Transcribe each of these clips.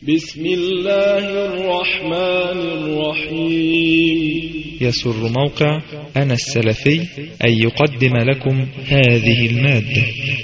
بسم الله الرحمن الرحيم. يسر موقع أنا السلفي أن يقدم لكم هذه المادة.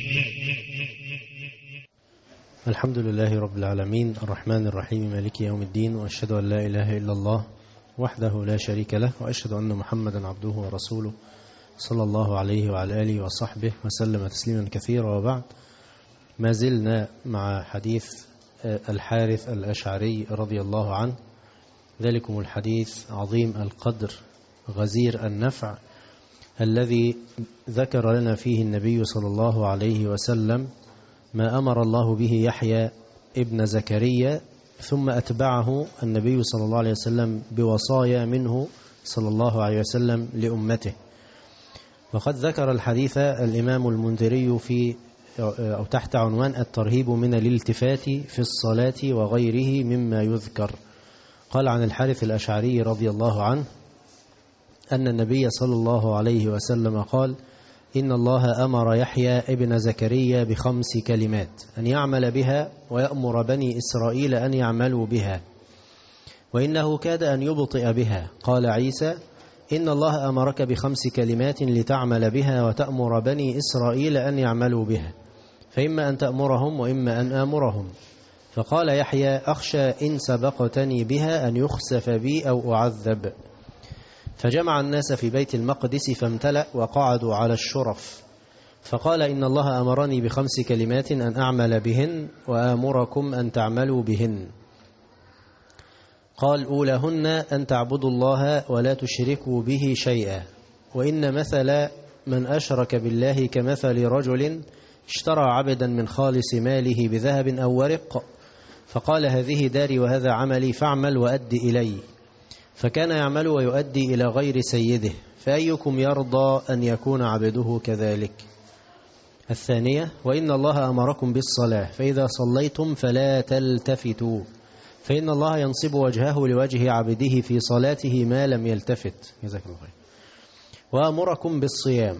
الحمد لله رب العالمين الرحمن الرحيم مالك يوم الدين، وأشهد أن لا إله إلا الله وحده لا شريك له، وأشهد أن محمدا عبده ورسوله صلى الله عليه وعلى آله وصحبه وسلم تسليما كثيرا. وبعد، ما زلنا مع حديث الحارث الأشعري رضي الله عنه، ذلكم الحديث عظيم القدر غزير النفع الذي ذكر لنا فيه النبي صلى الله عليه وسلم ما أمر الله به يحيى ابن زكريا، ثم أتبعه النبي صلى الله عليه وسلم بوصايا منه صلى الله عليه وسلم لأمته. وقد ذكر الحديث الإمام المنذري في أو تحت عنوان الترهيب من الالتفات في الصلاة وغيره مما يذكر. قال عن الحارث الأشعري رضي الله عنه أن النبي صلى الله عليه وسلم قال: إن الله أمر يحيى ابن زكريا ب5 كلمات أن يعمل بها ويأمر بني إسرائيل أن يعملوا بها، وإنه كاد أن يبطئ بها. قال عيسى: إن الله أمرك ب5 كلمات لتعمل بها وتأمر بني إسرائيل أن يعملوا بها، فإما أن تأمرهم وإما أن آمرهم. فقال يحيى: أخشى إن سبقتني بها أن يخسف بي أو أعذب. فجمع الناس في بيت المقدس فامتلأ وقعدوا على الشرف، فقال: إن الله أمرني ب5 كلمات أن أعمل بهن وآمركم أن تعملوا بهن. قال: أولاهن أن تعبدوا الله ولا تشركوا به شيئا، وإن مثل من أشرك بالله كمثل رجل اشترى عبدا من خالص ماله بذهب أو ورق، فقال: هذه داري وهذا عملي فاعمل وأد إلي. فكان يعمل ويؤدي إلى غير سيده، فأيكم يرضى أن يكون عبده كذلك؟ الثانية: وإن الله أمركم بالصلاة، فإذا صليتم فلا تلتفتوا، فإن الله ينصب وجهه لوجه عبده في صلاته ما لم يلتفت. جزاك الله خير. وأمركم بالصيام،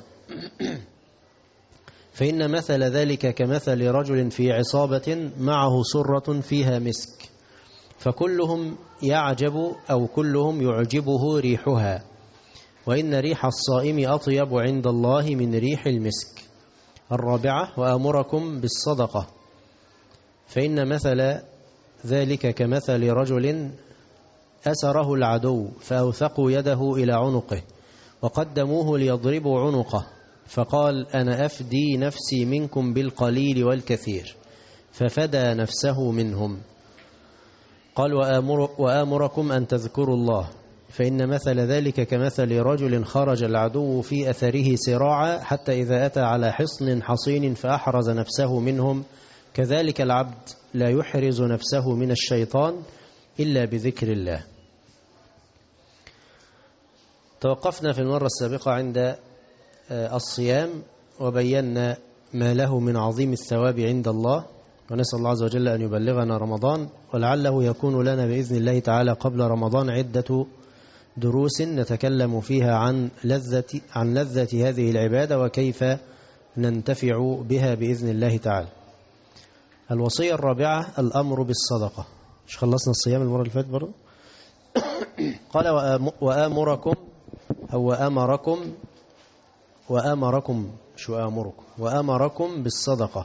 فإن مثل ذلك كمثل رجل في عصابة معه سرة فيها مسك، فكلهم يعجب أو كلهم يعجبه ريحها، وإن ريح الصائم أطيب عند الله من ريح المسك. الرابعة: وأمركم بالصدقة، فإن مثل ذلك كمثل رجل أسره العدو فأوثقوا يده إلى عنقه وقدموه ليضربوا عنقه، فقال: أنا أفدي نفسي منكم بالقليل والكثير، ففدى نفسه منهم. قال: وآمركم أن تذكروا الله، فإن مثل ذلك كمثل رجل خرج العدو في أثره سراعا حتى إذا أتى على حصن حصين فأحرز نفسه منهم، كذلك العبد لا يحرز نفسه من الشيطان إلا بذكر الله. توقفنا في المرة السابقة عند الصيام، وبينا ما له من عظيم الثواب عند الله، ونسأل الله عز وجل أن يبلغنا رمضان، ولعله يكون لنا بإذن الله تعالى قبل رمضان عدة دروس نتكلم فيها عن لذة هذه العبادة وكيف ننتفع بها بإذن الله تعالى. الوصية الرابعة: الأمر بالصدقة. مش خلصنا الصيام المرة اللي فاتت برضه؟ قال: وآمركم أو وآمركم بالصدقة،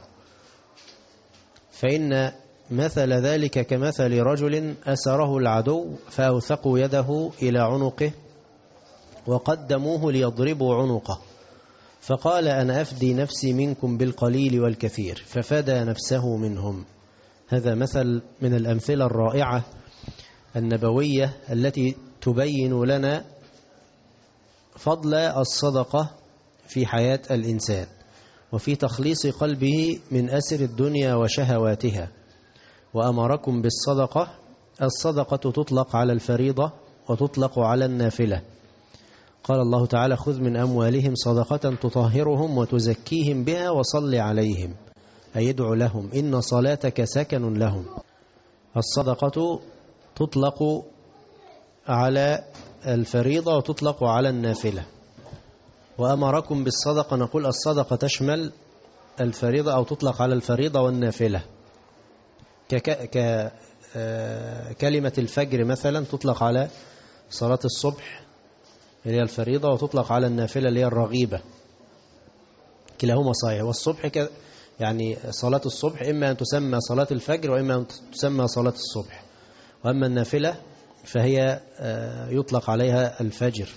فإن مثل ذلك كمثل رجل أسره العدو فأوثقوا يده إلى عنقه وقدموه ليضربوا عنقه، فقال: أنا أفدي نفسي منكم بالقليل والكثير، ففدى نفسه منهم. هذا مثل من الأمثلة الرائعة النبوية التي تبين لنا فضل الصدقة في حياة الإنسان وفي تخليص قلبه من أسر الدنيا وشهواتها. وأمركم بالصدقة، الصدقة تطلق على الفريضة وتطلق على النافلة. قال الله تعالى: خذ من أموالهم صدقة تطهرهم وتزكيهم بها وصل عليهم، أي ادع لهم إن صلاتك سكن لهم. الصدقة تطلق على الفريضة وتطلق على النافلة. وأمركم بالصدقة، نقول الصدقة تشمل الفريضة أو تطلق على الفريضة والنافلة، كلمة الفجر مثلا تطلق على صلاة الصبح اللي هي الفريضة، وتطلق على النافلة اللي هي الرغيبة، كلاهما صحيح. والصبح يعني صلاة الصبح إما أن تسمى صلاة الفجر وإما أن تسمى صلاة الصبح، وأما النافلة فهي يطلق عليها الفجر.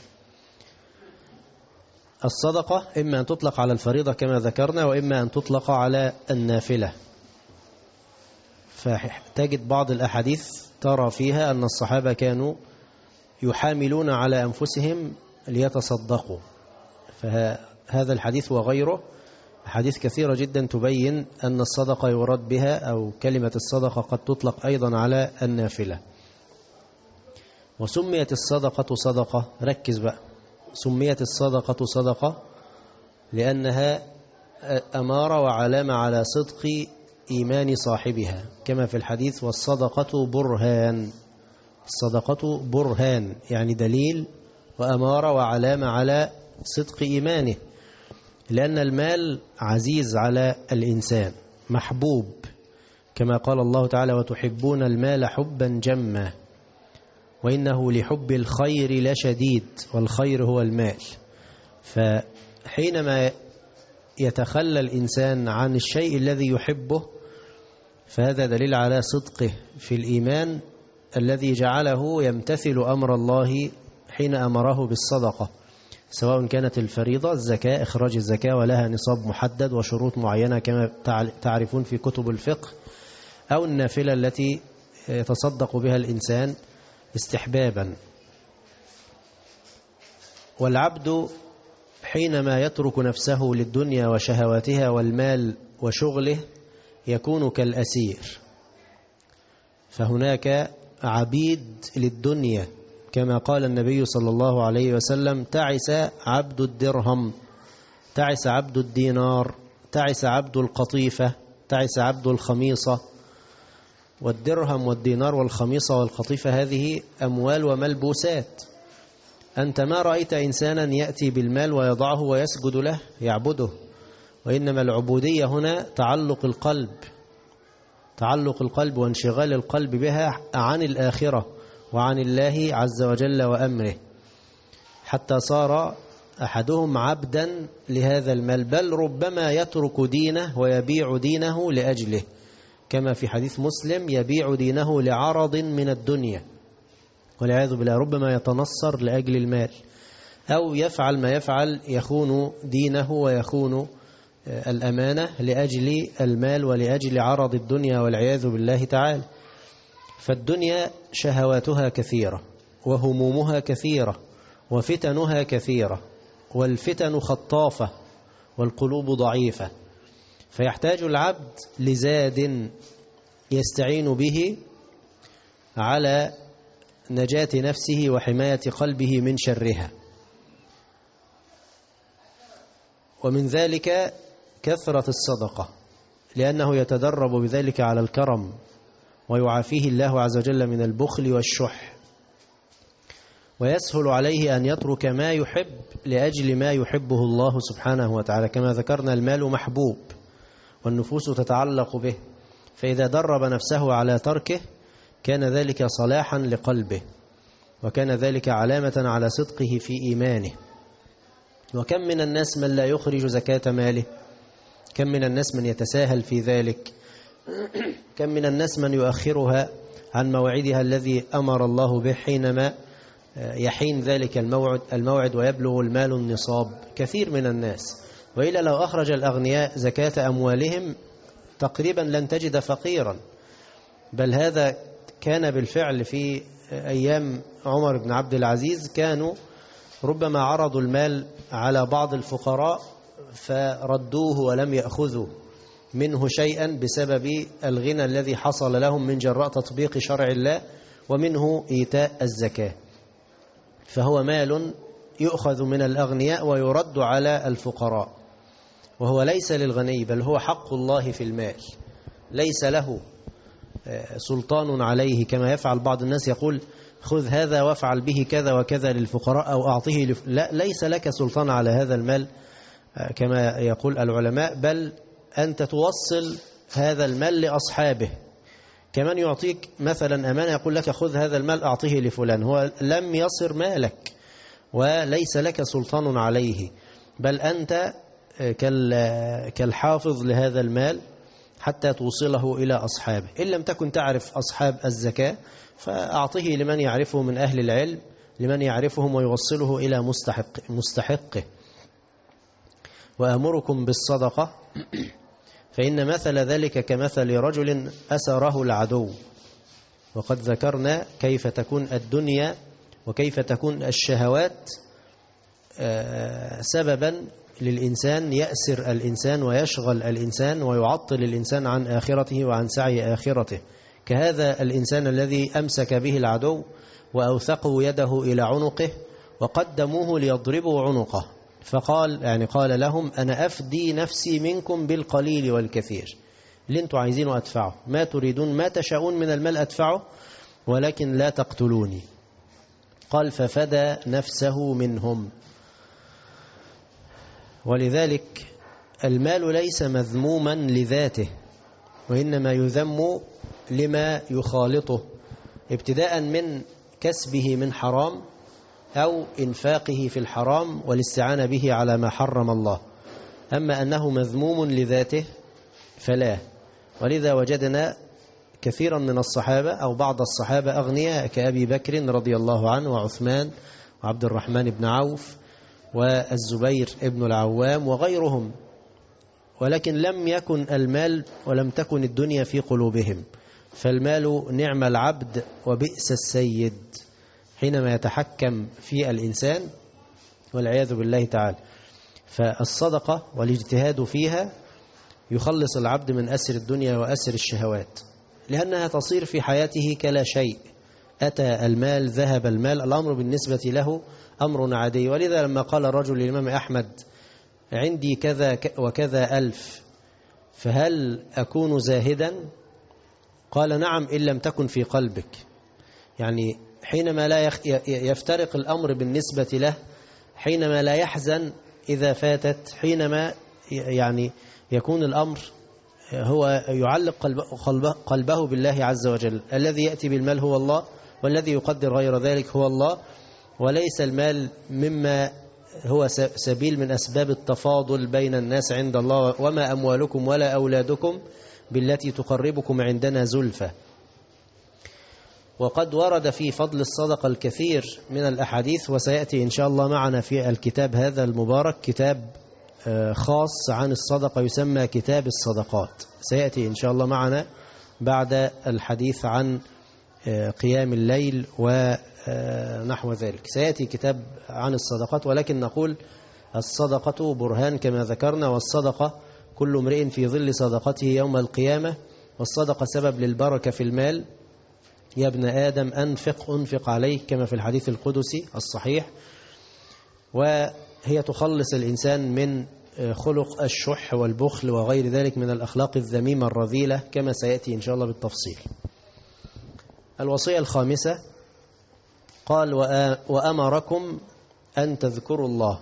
الصدقة إما أن تطلق على الفريضة كما ذكرنا، وإما أن تطلق على النافلة. فتجد بعض الأحاديث ترى فيها أن الصحابة كانوا يحاملون على أنفسهم ليتصدقوا، فهذا الحديث وغيره حديث كثيرة جدا تبين أن الصدقة يراد بها، أو كلمة الصدقة قد تطلق أيضا على النافلة. وسميت الصدقة صدقة، ركز بقى، سميت الصدقة صدقة لأنها أمارة وعلامة على صدق إيمان صاحبها، كما في الحديث والصدقة برهان. الصدقة برهان يعني دليل وأمارة وعلامة على صدق إيمانه، لأن المال عزيز على الإنسان محبوب، كما قال الله تعالى وتحبون المال حبا جما وإنه لحب الخير لشديد، والخير هو المال. فحينما يتخلى الإنسان عن الشيء الذي يحبه فهذا دليل على صدقه في الإيمان الذي جعله يمتثل أمر الله حين أمره بالصدقة، سواء كانت الفريضة الزكاة، إخراج الزكاة ولها نصاب محدد وشروط معينة كما تعرفون في كتب الفقه، أو النافلة التي يتصدق بها الإنسان استحبابا. والعبد حينما يترك نفسه للدنيا وشهواتها والمال وشغله يكون كالأسير، فهناك عبيد للدنيا، كما قال النبي صلى الله عليه وسلم تعس عبد الدرهم، تعس عبد الدينار، تعس عبد القطيفة، تعس عبد الخميصة. والدرهم والدينار والخميصة والقطيفة هذه أموال وملبوسات. أنت ما رأيت إنسانا يأتي بالمال ويضعه ويسجد له يعبده، وإنما العبودية هنا تعلق القلب، تعلق القلب وانشغال القلب بها عن الآخرة وعن الله عز وجل وأمره، حتى صار أحدهم عبدا لهذا المال، بل ربما يترك دينه ويبيع دينه لأجله، كما في حديث مسلم يبيع دينه لعرض من الدنيا والعياذ بالله، ربما يتنصر لأجل المال، أو يفعل ما يفعل يخون دينه ويخون الأمانة لأجل المال ولأجل عرض الدنيا والعياذ بالله تعالى. فالدنيا شهواتها كثيرة وهمومها كثيرة وفتنها كثيرة، والفتن خطافة والقلوب ضعيفة، فيحتاج العبد لزاد يستعين به على نجاة نفسه وحماية قلبه من شرها. ومن ذلك كثرة الصدقة، لأنه يتدرب بذلك على الكرم ويعافيه الله عز وجل من البخل والشح، ويسهل عليه أن يترك ما يحب لأجل ما يحبه الله سبحانه وتعالى. كما ذكرنا المال محبوب والنفوس تتعلق به، فإذا درب نفسه على تركه كان ذلك صلاحا لقلبه، وكان ذلك علامة على صدقه في إيمانه. وكم من الناس من لا يخرج زكاة ماله، كم من الناس من يتساهل في ذلك، كم من الناس من يؤخرها عن موعدها الذي أمر الله به حينما يحين ذلك الموعد ويبلغ المال النصاب، كثير من الناس. وإلا لو أخرج الأغنياء زكاة أموالهم تقريبا لن تجد فقيرا، بل هذا كان بالفعل في أيام عمر بن عبد العزيز، كانوا ربما عرضوا المال على بعض الفقراء فردوه ولم يأخذوا منه شيئا بسبب الغنى الذي حصل لهم من جراء تطبيق شرع الله ومنه إيتاء الزكاة. فهو مال يؤخذ من الأغنياء ويرد على الفقراء، وهو ليس للغني بل هو حق الله في المال، ليس له سلطان عليه كما يفعل بعض الناس، يقول خذ هذا وافعل به كذا وكذا للفقراء أو أعطيه لا، ليس لك سلطان على هذا المال كما يقول العلماء، بل أنت توصل هذا المال لأصحابه، كمان يعطيك مثلا أمانة، يقول لك خذ هذا المال أعطيه لفلان، هو لم يصر مالك وليس لك سلطان عليه، بل أنت كالحافظ لهذا المال حتى توصله إلى أصحابه. إن لم تكن تعرف أصحاب الزكاة فأعطه لمن يعرفه من أهل العلم، لمن يعرفهم ويوصله إلى مستحقه. وأمركم بالصدقة فإن مثل ذلك كمثل رجل أسره العدو. وقد ذكرنا كيف تكون الدنيا وكيف تكون الشهوات سببا للإنسان، يأسر الإنسان ويشغل الإنسان ويعطل الإنسان عن آخرته وعن سعي آخرته، كهذا الإنسان الذي أمسك به العدو وأوثقوا يده إلى عنقه وقدموه ليضربوا عنقه، فقال قال لهم أنا أفدي نفسي منكم بالقليل والكثير، اللي انتوا عايزينه أدفعه، ما تريدون ما تشاءون من المال أدفعه ولكن لا تقتلوني. قال ففدى نفسه منهم. ولذلك المال ليس مذموما لذاته، وإنما يذم لما يخالطه، ابتداء من كسبه من حرام أو إنفاقه في الحرام والاستعانة به على ما حرم الله. أما أنه مذموم لذاته فلا. ولذا وجدنا كثيرا من الصحابة أو بعض الصحابة أغنياء كأبي بكر رضي الله عنه وعثمان وعبد الرحمن بن عوف والزبير ابن العوام وغيرهم، ولكن لم يكن المال ولم تكن الدنيا في قلوبهم. فالمال نعم العبد وبئس السيد حينما يتحكم في الإنسان والعياذ بالله تعالى. فالصدقة والاجتهاد فيها يخلص العبد من أسر الدنيا وأسر الشهوات، لأنها تصير في حياته كلا شيء. أتى المال ذهب المال، الأمر بالنسبة له أمر عادي. ولذا لما قال الرجل للإمام أحمد عندي كذا وكذا ألف فهل أكون زاهدا؟ قال نعم إن لم تكن في قلبك. يعني حينما لا يفترق الأمر بالنسبة له، حينما لا يحزن إذا فاتت، حينما يكون الأمر هو يعلق قلبه بالله عز وجل. الذي يأتي بالمال هو الله، والذي يقدر غير ذلك هو الله، وليس المال مما هو سبيل من أسباب التفاضل بين الناس عند الله. وما أموالكم ولا أولادكم بالتي تقربكم عندنا زلفى. وقد ورد في فضل الصدقة الكثير من الأحاديث، وسيأتي إن شاء الله معنا في الكتاب هذا المبارك كتاب خاص عن الصدقة يسمى كتاب الصدقات، سيأتي إن شاء الله معنا بعد الحديث عن قيام الليل ونحو ذلك. سيأتي كتاب عن الصدقات، ولكن نقول الصدقة برهان كما ذكرنا، والصدقة كل امرئ في ظل صدقته يوم القيامة، والصدقة سبب للبركة في المال. يا ابن آدم أنفق عليك، كما في الحديث القدسي الصحيح. وهي تخلص الإنسان من خلق الشح والبخل وغير ذلك من الأخلاق الذميمة الرذيلة، كما سيأتي إن شاء الله بالتفصيل. الوصية الخامسة قال وأمركم أن تذكروا الله.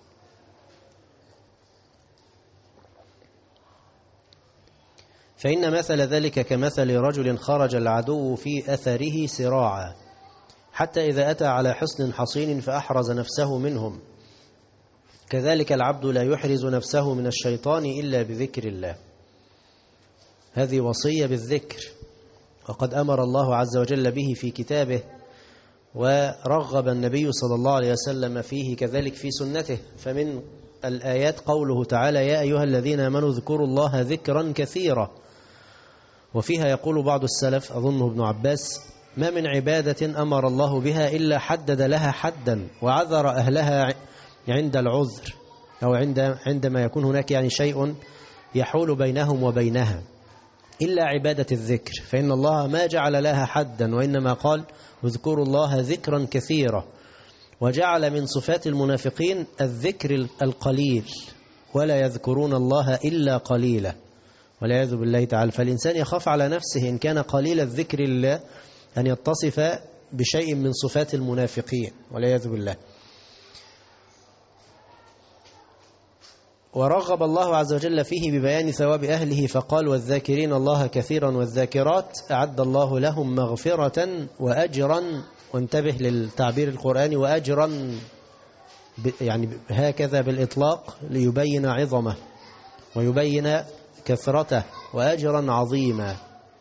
فإن مثل ذلك كمثل رجل خرج العدو في أثره سراعا حتى إذا أتى على حصن حصين فأحرز نفسه منهم، كذلك العبد لا يحرز نفسه من الشيطان إلا بذكر الله. هذه وصية بالذكر، وقد أمر الله عز وجل به في كتابه، ورغب النبي صلى الله عليه وسلم فيه كذلك في سنته. فمن الآيات قوله تعالى يا أيها الذين آمنوا اذكروا الله ذكرا كثيرا. وفيها يقول بعض السلف أظنه ابن عباس ما من عبادة أمر الله بها إلا حدد لها حدا وعذر أهلها عند العذر، أو عندما يكون هناك شيء يحول بينهم وبينها، إلا عبادة الذكر، فإن الله ما جعل لها حدا، وإنما قال اذكروا الله ذكرا كثيرا. وجعل من صفات المنافقين الذكر القليل، ولا يذكرون الله إلا قليلا، والعياذ بالله تعالى. فالإنسان يخاف على نفسه إن كان قليل الذكر لله أن يتصف بشيء من صفات المنافقين، والعياذ بالله. ورغب الله عز وجل فيه ببيان ثواب أهله فقال والذاكرين الله كثيرا والذاكرات أعد الله لهم مغفرة وأجرا. وانتبه للتعبير القرآني وأجرا، يعني هكذا بالإطلاق ليبين عظمه ويبين كثرته، وأجرا عظيما.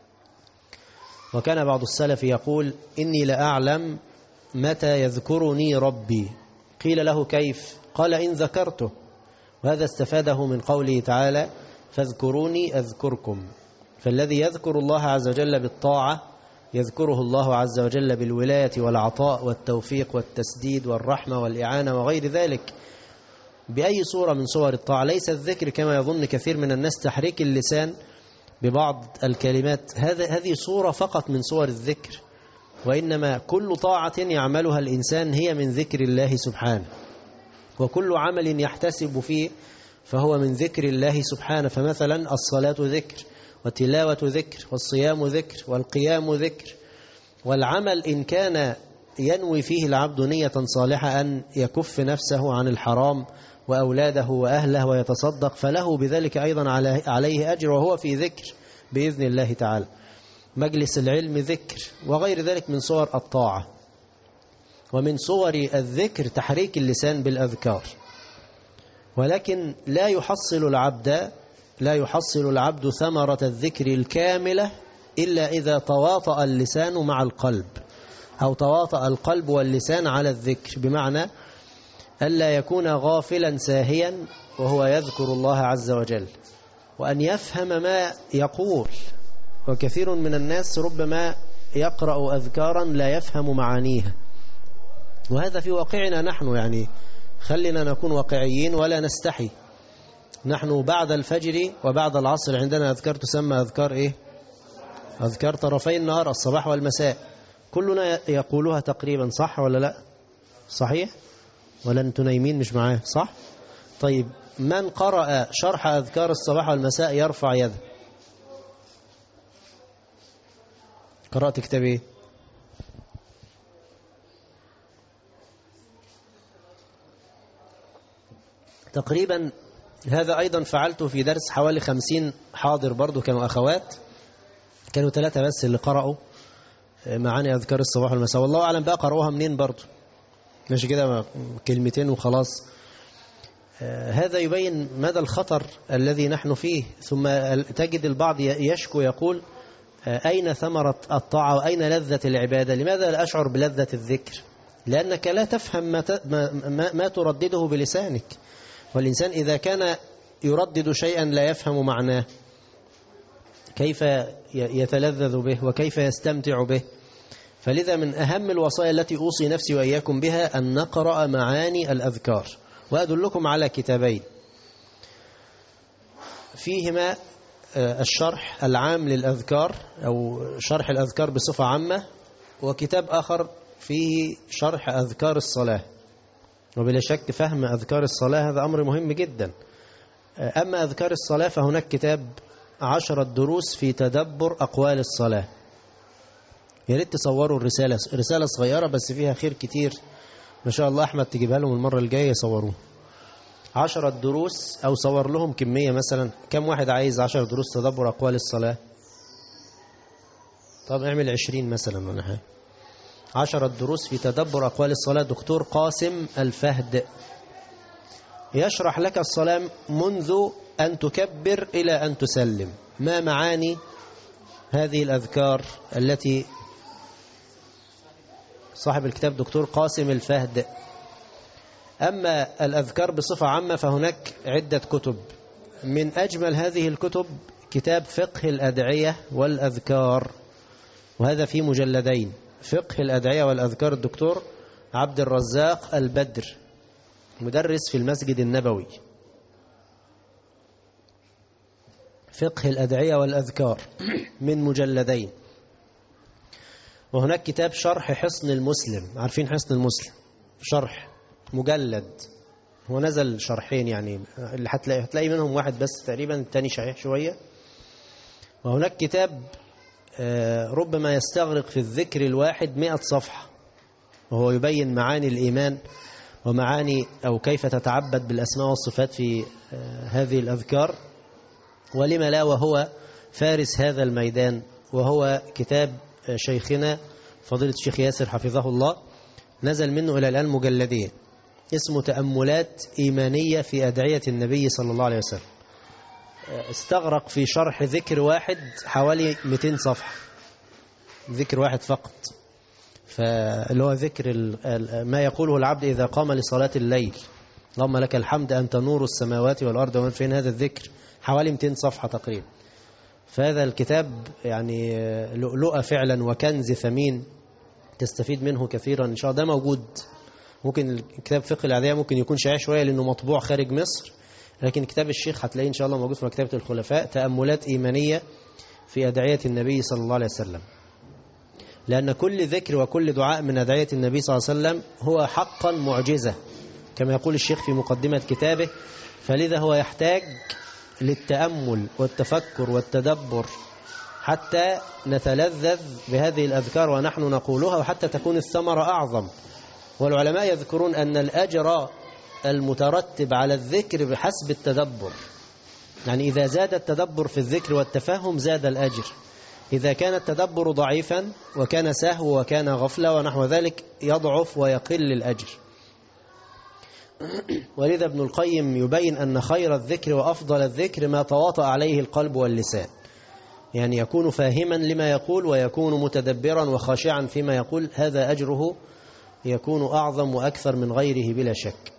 وكان بعض السلف يقول إني لأعلم متى يذكرني ربي. قيل له كيف؟ قال إن ذكرته. وهذا استفاده من قوله تعالى فاذكروني أذكركم. فالذي يذكر الله عز وجل بالطاعة يذكره الله عز وجل بالولاية والعطاء والتوفيق والتسديد والرحمة والإعانة وغير ذلك بأي صورة من صور الطاعة. ليس الذكر كما يظن كثير من الناس تحريك اللسان ببعض الكلمات، هذه صورة فقط من صور الذكر، وإنما كل طاعة يعملها الإنسان هي من ذكر الله سبحانه، وكل عمل يحتسب فيه فهو من ذكر الله سبحانه. فمثلا الصلاة ذكر، وتلاوة ذكر، والصيام ذكر، والقيام ذكر. والعمل إن كان ينوي فيه العبد نية صالحة أن يكف نفسه عن الحرام وأولاده وأهله ويتصدق فله بذلك أيضا عليه أجر، وهو في ذكر بإذن الله تعالى. مجلس العلم ذكر، وغير ذلك من صور الطاعة. ومن صور الذكر تحريك اللسان بالأذكار. ولكن لا يحصل العبد ثمرة الذكر الكاملة إلا إذا تواطأ اللسان مع القلب، أو تواطأ القلب واللسان على الذكر، بمعنى ألا يكون غافلا ساهيا وهو يذكر الله عز وجل، وأن يفهم ما يقول. وكثير من الناس ربما يقرأ أذكارا لا يفهم معانيها، وهذا في واقعنا نحن. يعني خلينا نكون واقعيين ولا نستحي. نحن بعد الفجر وبعد العصر عندنا أذكار تسمى أذكار إيه؟ أذكار طرفي النهار، الصباح والمساء. كلنا يقولها تقريبا، صح ولا لا؟ صحيح؟ ولا أنتم نايمين مش معاه؟ صح؟ طيب من قرأ شرح أذكار الصباح والمساء يرفع يده. قرأت كتاب إيه؟ تقريبا هذا أيضا فعلته في درس حوالي 50 حاضر، برضو كانوا أخوات، كانوا 3 بس اللي قرأوا معاني أذكار الصباح والمساء. والله أعلم بقى قرأوها منين برضو، ماشي كده كلمتين وخلاص. هذا يبين مدى الخطر الذي نحن فيه. ثم تجد البعض يشكو يقول أين ثمرة الطاعة وأين لذة العبادة؟ لماذا لا أشعر بلذة الذكر؟ لأنك لا تفهم ما تردده بلسانك. والإنسان إذا كان يردد شيئا لا يفهم معناه كيف يتلذذ به وكيف يستمتع به؟ فلذا من أهم الوصايا التي أوصي نفسي وإياكم بها أن نقرأ معاني الأذكار. وأدلكم على كتابين فيهما الشرح العام للأذكار أو شرح الأذكار بصفة عامة، وكتاب آخر فيه شرح أذكار الصلاة. وبلا شك فهم أذكار الصلاة هذا أمر مهم جدا. أما أذكار الصلاة فهناك كتاب 10 دروس في تدبر أقوال الصلاة. يا ريت تصوروا الرسالة، رسالة صغيرة بس فيها خير كتير ما شاء الله. أحمد تجيبها لهم المرة الجاية يصوروه 10 دروس، أو صور لهم كمية. مثلا كم واحد عايز 10 دروس تدبر أقوال الصلاة؟ طب اعمل 20 مثلا ولا حاجة. 10 دروس في تدبر أقوال الصلاة، دكتور قاسم الفهد يشرح لك الصلاة منذ أن تكبر إلى أن تسلم. ما معاني هذه الأذكار التي صاحب الكتاب دكتور قاسم الفهد. أما الأذكار بصفة عامة فهناك عدة كتب. من أجمل هذه الكتب كتاب فقه الأدعية والأذكار، وهذا في مجلدين. فقه الأدعية والأذكار الدكتور عبد الرزاق البدر، مدرس في المسجد النبوي. فقه الأدعية والأذكار من مجلدين. وهناك كتاب شرح حصن المسلم. عارفين حصن المسلم؟ شرح مجلد، هو نزل شرحين يعني، اللي هتلاقي منهم واحد بس تقريبا، الثاني شحيح شوية. وهناك كتاب ربما يستغرق في الذكر الواحد 100 صفحة، وهو يبين معاني الإيمان ومعاني أو كيف تتعبد بالأسماء والصفات في هذه الأذكار، ولما لا وهو فارس هذا الميدان، وهو كتاب شيخنا فضيلة الشيخ ياسر حفظه الله، نزل منه إلى الآن مجلدين، اسمه تأملات إيمانية في أدعية النبي صلى الله عليه وسلم. استغرق في شرح ذكر واحد حوالي 200 صفحة، ذكر واحد فقط، فاللي هو ذكر ما يقوله العبد إذا قام لصلاة الليل، اللهم لك الحمد أنت نور السماوات والأرض ومن فيهن، هذا الذكر حوالي 200 صفحة تقريبا. فهذا الكتاب يعني لؤلؤة فعلا وكنز ثمين تستفيد منه كثيرا إن شاء الله. ده موجود، ممكن الكتاب فقه الأدعية ممكن يكون شائع شوية لأنه مطبوع خارج مصر، لكن كتاب الشيخ هتلاقيه إن شاء الله موجود في مكتبة الخلفاء، تأملات إيمانية في أدعية النبي صلى الله عليه وسلم. لأن كل ذكر وكل دعاء من أدعية النبي صلى الله عليه وسلم هو حقا معجزة كما يقول الشيخ في مقدمة كتابه، فلذا هو يحتاج للتأمل والتفكر والتدبر حتى نتلذذ بهذه الأذكار ونحن نقولها، وحتى تكون الثمرة أعظم. والعلماء يذكرون أن الأجر المترتب على الذكر بحسب التدبر، يعني إذا زاد التدبر في الذكر والتفهم زاد الأجر، إذا كان التدبر ضعيفا وكان سهو وكان غفلة ونحو ذلك يضعف ويقل الأجر. ولذا ابن القيم يبين أن خير الذكر وأفضل الذكر ما تواطأ عليه القلب واللسان، يعني يكون فاهما لما يقول ويكون متدبرا وخاشعا فيما يقول، هذا أجره يكون أعظم وأكثر من غيره بلا شك.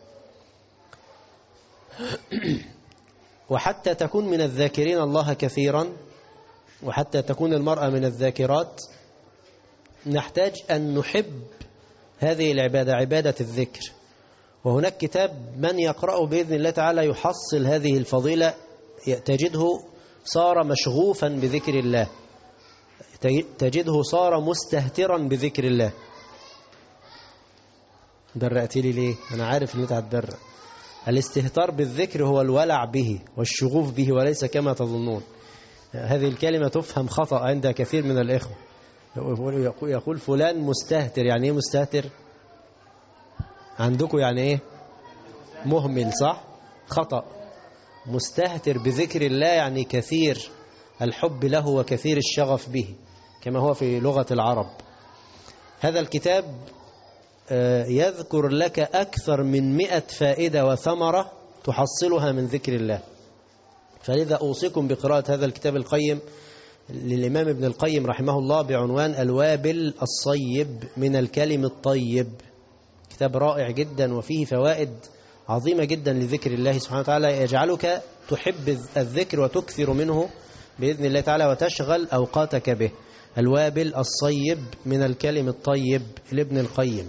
وحتى تكون من الذاكرين الله كثيرا، وحتى تكون المرأة من الذاكرات، نحتاج أن نحب هذه العبادة، عبادة الذكر. وهناك كتاب من يقرأه بإذن الله تعالى يحصل هذه الفضيلة، تجده صار مشغوفا بذكر الله، تجده صار مستهترا بذكر الله. درأت لي ليه؟ أنا عارف أن أنت هتدرأ. الاستهتار بالذكر هو الولع به والشغوف به، وليس كما تظنون. هذه الكلمة تفهم خطأ عند كثير من الإخوة، يقول فلان مستهتر. يعني إيه مستهتر؟ عندكم يعني إيه؟ مهمل، صح؟ خطأ. مستهتر بذكر الله يعني كثير الحب له وكثير الشغف به، كما هو في لغة العرب. هذا الكتاب يذكر لك أكثر من 100 فائدة وثمرة تحصلها من ذكر الله. فلذا أوصيكم بقراءة هذا الكتاب القيم للإمام ابن القيم رحمه الله بعنوان الوابل الصيب من الكلم الطيب. كتاب رائع جدا وفيه فوائد عظيمة جدا لذكر الله سبحانه وتعالى، يجعلك تحب الذكر وتكثر منه بإذن الله تعالى وتشغل أوقاتك به. الوابل الصيب من الكلم الطيب لابن القيم.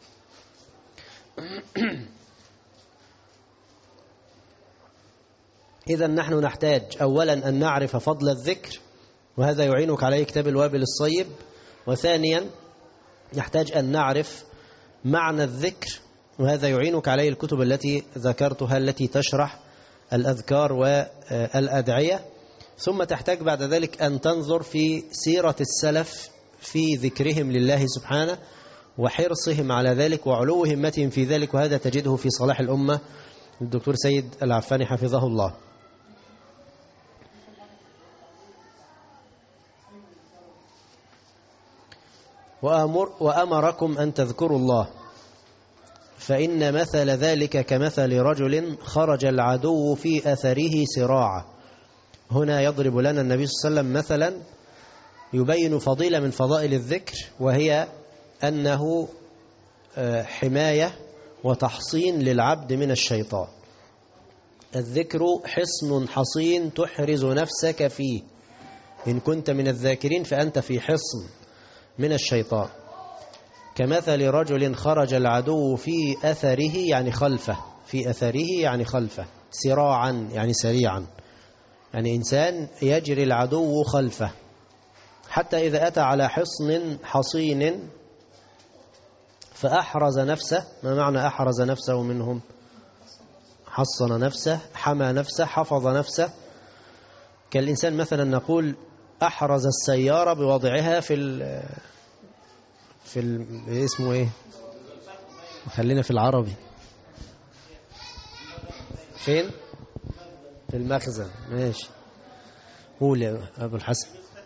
إذا نحن نحتاج أولا أن نعرف فضل الذكر، وهذا يعينك عليه كتاب الوابل الصيب. وثانيا نحتاج أن نعرف معنى الذكر، وهذا يعينك عليه الكتب التي ذكرتها التي تشرح الأذكار والأدعية. ثم تحتاج بعد ذلك أن تنظر في سيرة السلف في ذكرهم لله سبحانه وحرصهم على ذلك وعلو همتهم في ذلك، وهذا تجده في صلاح الأمة الدكتور سيد العفاني حفظه الله. وأمركم أن تذكروا الله، فإن مثل ذلك كمثل رجل خرج العدو في أثره سراعا. هنا يضرب لنا النبي صلى الله عليه وسلم مثلا يبين فضيلة من فضائل الذكر، وهي أنه حماية وتحصين للعبد من الشيطان. الذكر حصن حصين تحرز نفسك فيه، إن كنت من الذاكرين فأنت في حصن من الشيطان. كمثل رجل خرج العدو في أثره يعني خلفه، في أثره يعني خلفه، سراعا يعني سريعا، يعني إنسان يجري العدو خلفه حتى إذا أتى على حصن حصين فأحرز نفسه. ما معنى أحرز نفسه منهم؟ حصن نفسه، حمى نفسه، حفظ نفسه. كالإنسان مثلا نقول أحرز السيارة بوضعها في اسمه إيه؟ خلينا في العربي، فين؟ في المخزن. ماشي، قول يا أبو الحسن.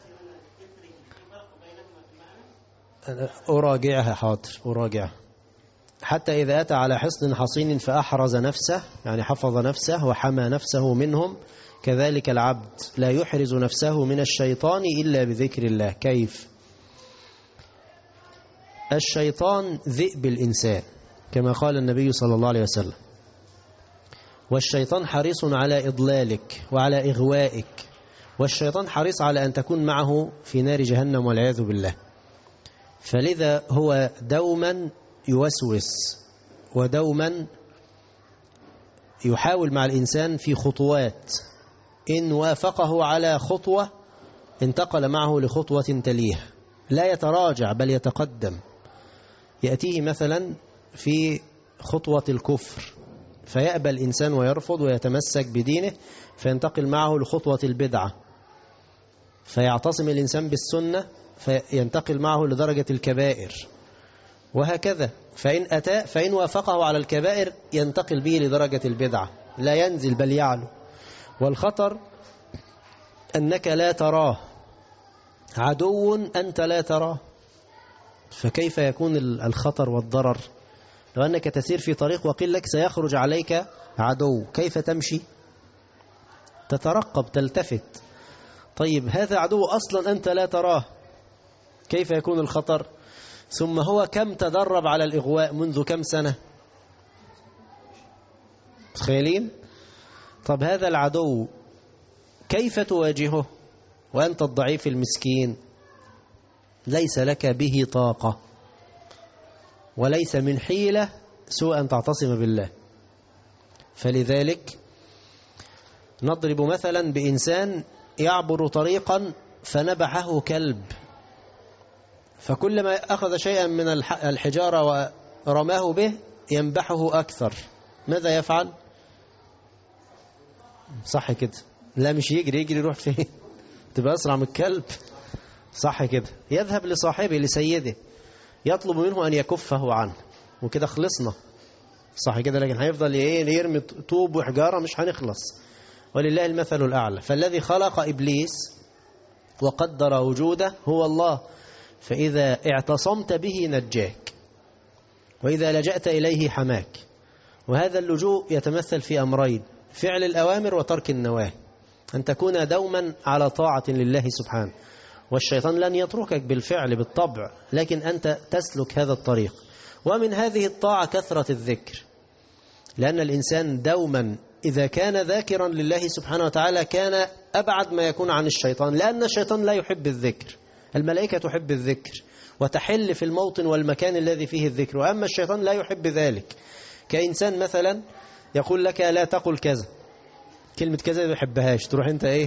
أراجعها، حاضر أراجعها. حتى إذا أتى على حصن حصين فأحرز نفسه، يعني حفظ نفسه وحمى نفسه منهم، كذلك العبد لا يحرز نفسه من الشيطان إلا بذكر الله. كيف؟ الشيطان ذئب الإنسان كما قال النبي صلى الله عليه وسلم، والشيطان حريص على إضلالك وعلى إغوائك، والشيطان حريص على أن تكون معه في نار جهنم والعياذ بالله. فلذا هو دوما يوسوس ودوما يحاول مع الإنسان في خطوات، إن وافقه على خطوة انتقل معه لخطوة تليها، لا يتراجع بل يتقدم. يأتيه مثلا في خطوة الكفر فيأبى الإنسان ويرفض ويتمسك بدينه، فينتقل معه لخطوة البدعة، فيعتصم الإنسان بالسنة فينتقل معه لدرجة الكبائر، وهكذا. فإن وافقه على الكبائر ينتقل به لدرجة البدعة، لا ينزل بل يعلو. والخطر أنك لا تراه، عدو أنت لا تراه، فكيف يكون الخطر والضرر؟ لو أنك تسير في طريق وقيل لك سيخرج عليك عدو، كيف تمشي؟ تترقب، تلتفت. طيب هذا عدو أصلا أنت لا تراه، كيف يكون الخطر؟ ثم هو كم تدرب على الإغواء منذ كم سنة؟ تخيلين؟ طب هذا العدو كيف تواجهه وأنت الضعيف المسكين ليس لك به طاقة، وليس من حيلة سوى أن تعتصم بالله. فلذلك نضرب مثلا بإنسان يعبر طريقا فنبحه كلب، فكلما أخذ شيئا من الحجارة ورماه به ينبحه أكثر، ماذا يفعل؟ صح كده؟ لا مش يجري يروح فين؟ تبقى أسرع من الكلب. صح كده؟ يذهب لصاحبه لسيده يطلب منه أن يكفه عنه، وكده خلصنا. صح كده؟ لكن هيفضل يرمي طوب وحجارة مش هنخلص. ولله المثل الأعلى. فالذي خلق إبليس وقدر وجوده هو الله، فإذا اعتصمت به نجاك، وإذا لجأت إليه حماك. وهذا اللجوء يتمثل في أمرين: فعل الأوامر وترك النواهي، أن تكون دوما على طاعة لله سبحانه. والشيطان لن يتركك بالفعل بالطبع، لكن أنت تسلك هذا الطريق. ومن هذه الطاعة كثرة الذكر، لأن الإنسان دوما إذا كان ذاكرا لله سبحانه وتعالى كان أبعد ما يكون عن الشيطان، لأن الشيطان لا يحب الذكر. الملائكة تحب الذكر وتحل في الموطن والمكان الذي فيه الذكر، وأما الشيطان لا يحب ذلك. كإنسان مثلا يقول لك لا تقل كذا، كلمة كذا ما يحبهاش، تروح أنت إيه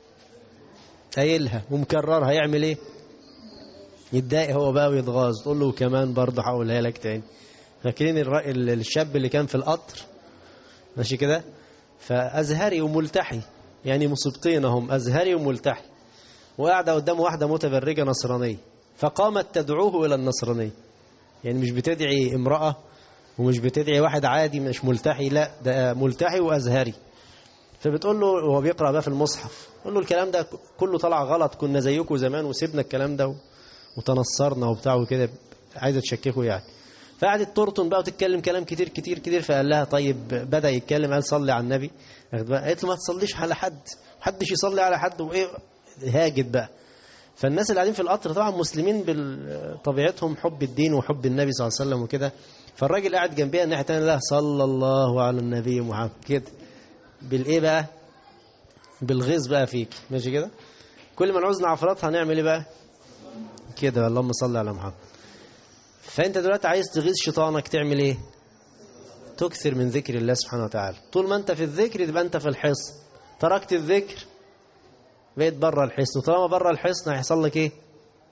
قايلها ومكررها، يعمل إيه؟ يتضايق هو بقى ويتغاظ، تقول له كمان برضه هقولها لك تاني. فاكرين الشاب اللي كان في القطر ماشي كده، فأزهري وملتحي، يعني مصيبتين هم، أزهري وملتحي، وقاعدة قدامه واحدة متبرجة نصرانية، فقامت تدعوه إلى النصرانية. يعني مش بتدعي امرأة ومش بتدعي واحد عادي مش ملتحي، لا ده ملتحي وأزهري. فبتقول له وهو بيقرأ بقى في المصحف، قول له الكلام ده كله طلع غلط، كنا زيكم زمان وسيبنا الكلام ده وتنصرنا وبتاع وكده، عايزة تشككه يعني. فقعدت ترطن بقى وتتكلم كلام كتير كتير كتير. فقال لها طيب، بدأ يتكلم، قال صلي على النبي. قالت له ما تصليش على حد، محدش يصلي على حد، وايه هاجت بقى. فالناس اللي قاعدين في القطر طبعا مسلمين بطبيعتهم، حب الدين وحب النبي صلى الله عليه وسلم وكده. فالراجل قاعد جنبيها الناحية الثانية، له صلى الله على النبي محمد كده، بالايه بقى؟ بالغيظ بقى فيك، ماشي كده. كل ما نعوز نعفرتها هنعمل ايه بقى؟ كده اللهم صل على محمد. فانت دلوقتي عايز تغيظ شيطانك تعمل ايه؟ تكثر من ذكر الله سبحانه وتعالى. طول ما انت في الذكر تبقى انت في الحصن، تركت الذكر بقيت بره الحصن، وطالما بره الحصن هيحصل لك ايه؟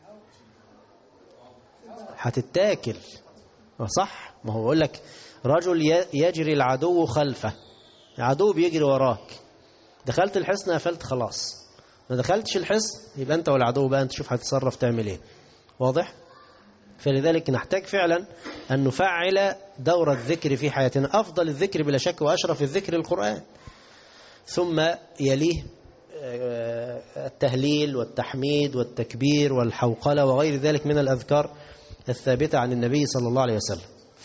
هتتاكل. صح؟ ما هو بقول لك رجل يجري العدو خلفه، العدو بيجري وراك، دخلت الحصن قفلت خلاص، ما دخلتش الحصن يبقى انت والعدو بقى انت شوف هتتصرف تعمل ايه. واضح؟ فلذلك نحتاج فعلا أن نفعل دور الذكر في حياتنا. أفضل الذكر بلا شك وأشرف الذكر القرآن، ثم يليه التهليل والتحميد والتكبير والحوقلة وغير ذلك من الأذكار الثابتة عن النبي صلى الله عليه وسلم.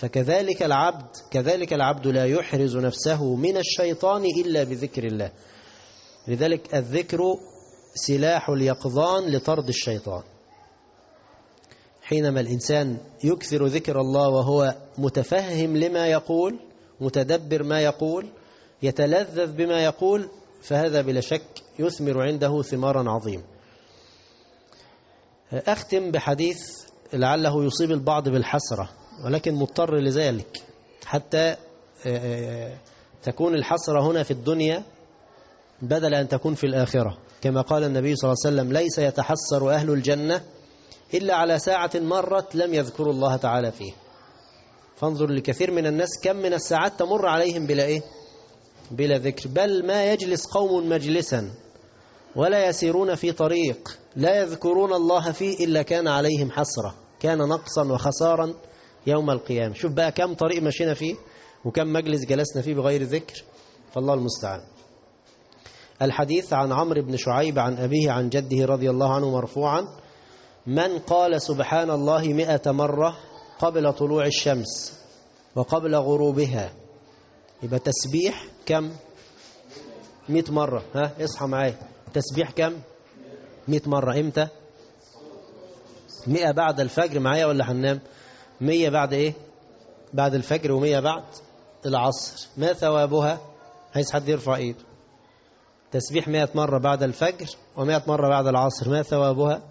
فكذلك العبد لا يحرز نفسه من الشيطان إلا بذكر الله. لذلك الذكر سلاح اليقظان لطرد الشيطان. حينما الإنسان يكثر ذكر الله وهو متفهم لما يقول، متدبر ما يقول، يتلذذ بما يقول، فهذا بلا شك يثمر عنده ثمارا عظيم. أختم بحديث لعله يصيب البعض بالحسرة، ولكن مضطر لذلك حتى تكون الحسرة هنا في الدنيا بدل أن تكون في الآخرة، كما قال النبي صلى الله عليه وسلم: ليس يتحسر أهل الجنة إلا على ساعة مرت لم يذكروا الله تعالى فيه. فانظر لكثير من الناس كم من الساعات تمر عليهم بلا ذكر، بل ما يجلس قوم مجلسا ولا يسيرون في طريق لا يذكرون الله فيه إلا كان عليهم حسرة، كان نقصا وخسارا يوم القيامة. شوف بقى كم طريق مشينا فيه وكم مجلس جلسنا فيه بغير ذكر، فالله المستعان. الحديث عن عمرو بن شعيب عن أبيه عن جده رضي الله عنه مرفوعا: من قال سبحان الله 100 مرة قبل طلوع الشمس وقبل غروبها، يبقى تسبيح كم؟ 100 مرة. اصحى معايا، تسبيح كم؟ 100 مرة. امتى؟ 100 بعد الفجر معايا ولا هننام؟ 100 بعد ايه؟ بعد الفجر، و100 بعد العصر. ما ثوابها؟ عايز حد يرفع ايده. تسبيح 100 مرة بعد الفجر و100 مرة بعد العصر، ما ثوابها؟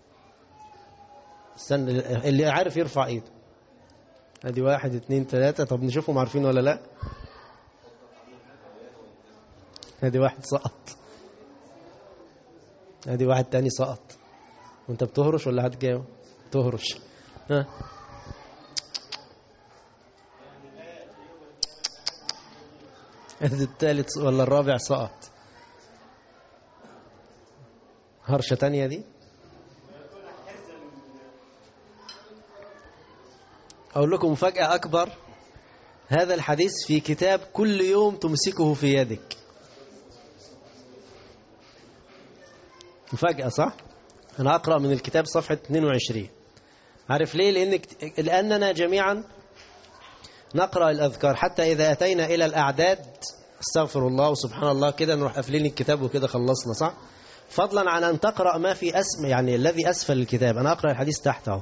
استنى اللي عارف يرفع ايده. ادي 1 2 3. طب نشوفهم عارفين ولا لا؟ ادي واحد سقط، ادي واحد تاني سقط. وانت بتهرش ولا هتجاوب؟ تهرش. ادي الثالث ولا الرابع سقط. هرشة تانية دي. أقول لكم مفاجأة أكبر: هذا الحديث في كتاب كل يوم تمسكه في يدك. مفاجأة صح؟ أنا أقرأ من الكتاب صفحة 22. عارف ليه؟ لأننا جميعا نقرأ الأذكار حتى إذا أتينا إلى الأعداد استغفر الله وسبحان الله كده نروح قافلين الكتاب وكده خلصنا، صح؟ فضلا عن أن تقرأ ما في يعني الذي أسفل الكتاب. أنا أقرأ الحديث تحته.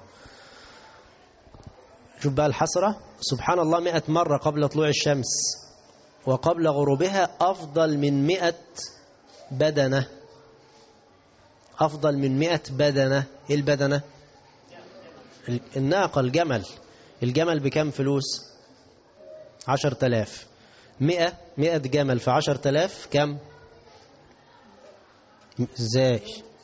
شوف بقى الحسرة: سبحان الله 100 مرة قبل طلوع الشمس وقبل غروبها أفضل من 100 بدنة. أفضل من 100 بدنة. إيه البدنة؟ الناقة، الجمل بكم فلوس؟ 10,000. 100 جمل في 10,000 كم؟ ازاي؟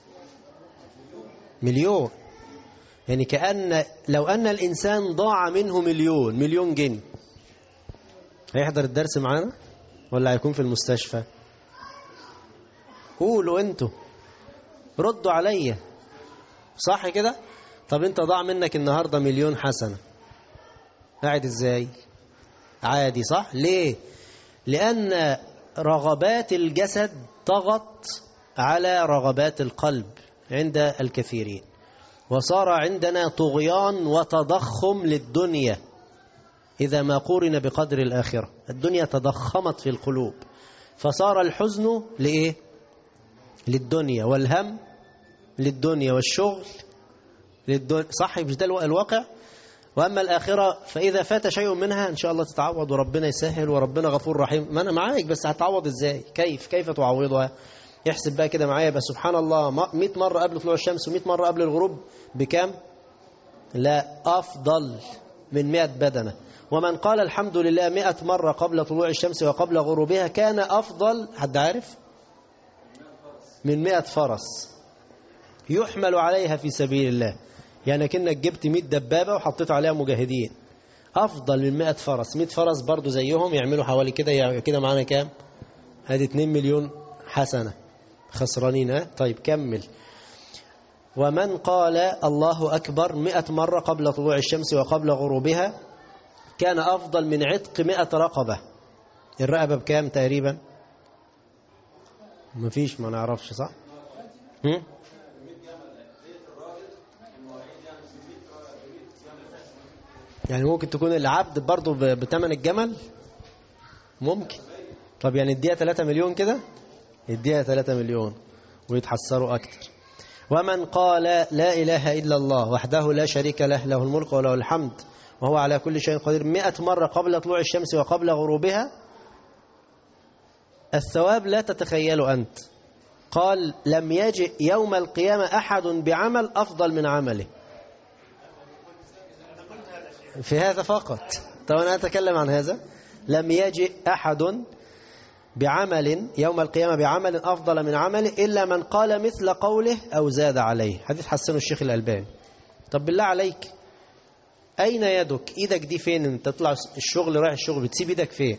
مليون. يعني كأن لو أن الإنسان ضاع منه مليون جنيه، هيحضر الدرس معانا ولا هيكون في المستشفى؟ قولوا انتوا، ردوا عليا، صح كده؟ طب انت ضاع منك النهاردة 1,000,000 حسنة، قاعد ازاي؟ عادي صح؟ ليه؟ لأن رغبات الجسد طغت على رغبات القلب عند الكثيرين، وصار عندنا طغيان وتضخم للدنيا إذا ما قورن بقدر الآخرة. الدنيا تضخمت في القلوب، فصار الحزن لإيه؟ للدنيا، والهم للدنيا، والشغل للدنيا، صح؟ مش ده الواقع؟ وأما الآخرة فإذا فات شيء منها إن شاء الله تتعوض، وربنا يسهل، وربنا غفور رحيم. ما أنا معاك، بس هتعوض إزاي؟ كيف تعوضها؟ يحسب بقى كده معايا بس سبحان الله 100 مرة قبل طلوع الشمس و100 مرة قبل الغروب بكم؟ لا، أفضل من 100 بدنة. ومن قال الحمد لله 100 مرة قبل طلوع الشمس وقبل غروبها كان أفضل، حد عارف؟ من 100 فرس يحمل عليها في سبيل الله. يعني كأنك جبت 100 دبابة وحطيت عليها مجاهدين، أفضل من 100 فرس. 100 فرس برضو زيهم يعملوا حوالي كده معانا كام؟ هذه 2 مليون حسنة خسرانين. طيب كمل. ومن قال الله أكبر 100 مرة قبل طلوع الشمس وقبل غروبها كان أفضل من عتق 100 رقبة. الرقبة بكام تقريبا؟ مفيش، ما نعرفش، صح؟ يعني ممكن تكون العبد برضو بثمن الجمل؟ ممكن. طب يعني اديها 3 مليون كده؟ اديها 3 مليون ويتحسروا أكتر. ومن قال لا إله إلا الله وحده لا شريك له، له الملك وله الحمد وهو على كل شيء قدير 100 مرة قبل طلوع الشمس وقبل غروبها، الثواب لا تتخيل أنت. قال لم يجئ يوم القيامة أحد بعمل أفضل من عمله في هذا فقط. طب أنا أتكلم عن هذا. لم يجئ أحد بعمل يوم القيامة بعمل أفضل من عمله إلا من قال مثل قوله أو زاد عليه. حديث حسنه الشيخ الألباني. طب بالله عليك، أين يدك؟ إيدك دي فين؟ أنت تطلع الشغل، رايح الشغل، بتسيب إيدك فين؟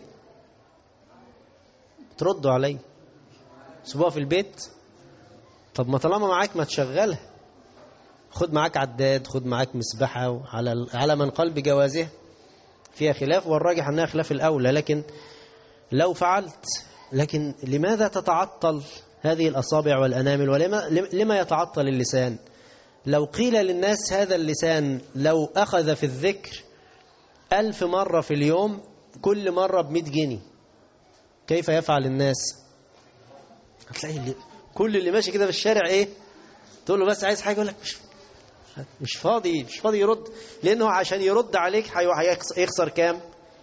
تردوا علي، سيبوها في البيت. طب ما طالما معاك ما تشغلها، خد معاك عداد، خد معاك مسبحة، على من قال بجوازها فيها خلاف، والراجح أنها خلاف الأولى، لكن لو فعلت. لكن لماذا تتعطل هذه الأصابع والأنامل؟ ولما يتعطل اللسان؟ لو قيل للناس هذا اللسان لو أخذ في الذكر 1000 مرة في اليوم كل مرة ب100 جنيه، كيف يفعل الناس؟ هتلاقي كل اللي ماشي كده في الشارع ايه؟ تقول له بس عايز حاجة يقول لك مش فاضي يرد، لأنه عشان يرد عليك هيخسر كام؟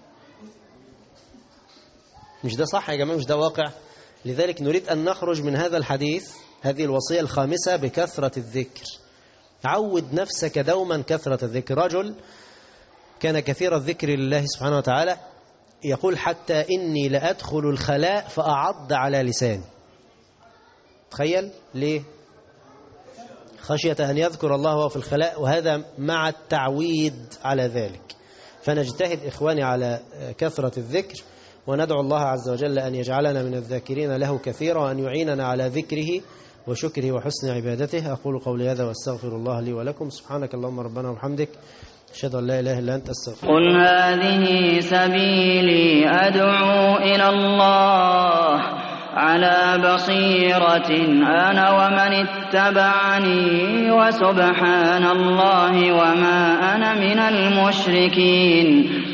مش ده صح يا جماعة؟ مش ده واقع؟ لذلك نريد أن نخرج من هذا الحديث هذه الوصية الخامسة بكثرة الذكر. عود نفسك دوما كثرة الذكر. رجل كان كثير الذكر لله سبحانه وتعالى يقول حتى إني لأدخل الخلاء فأعض على لساني. تخيل ليه؟ خشية أن يذكر الله وهو في الخلاء، وهذا مع التعويد على ذلك. فنجتهد إخواني على كثرة الذكر، وندعو الله عز وجل أن يجعلنا من الذاكرين له كثيرا، وأن يعيننا على ذكره وشكره وحسن عبادته. أقول قولي هذا واستغفر الله لي ولكم. سبحانك اللهم ربنا وبحمدك، أشهد أن لا إله إلا أنت، أستغفرك. قل هذه سبيلي أدعو إلى الله على بصيرة أنا ومن اتبعني، وسبحان الله وما أنا من المشركين.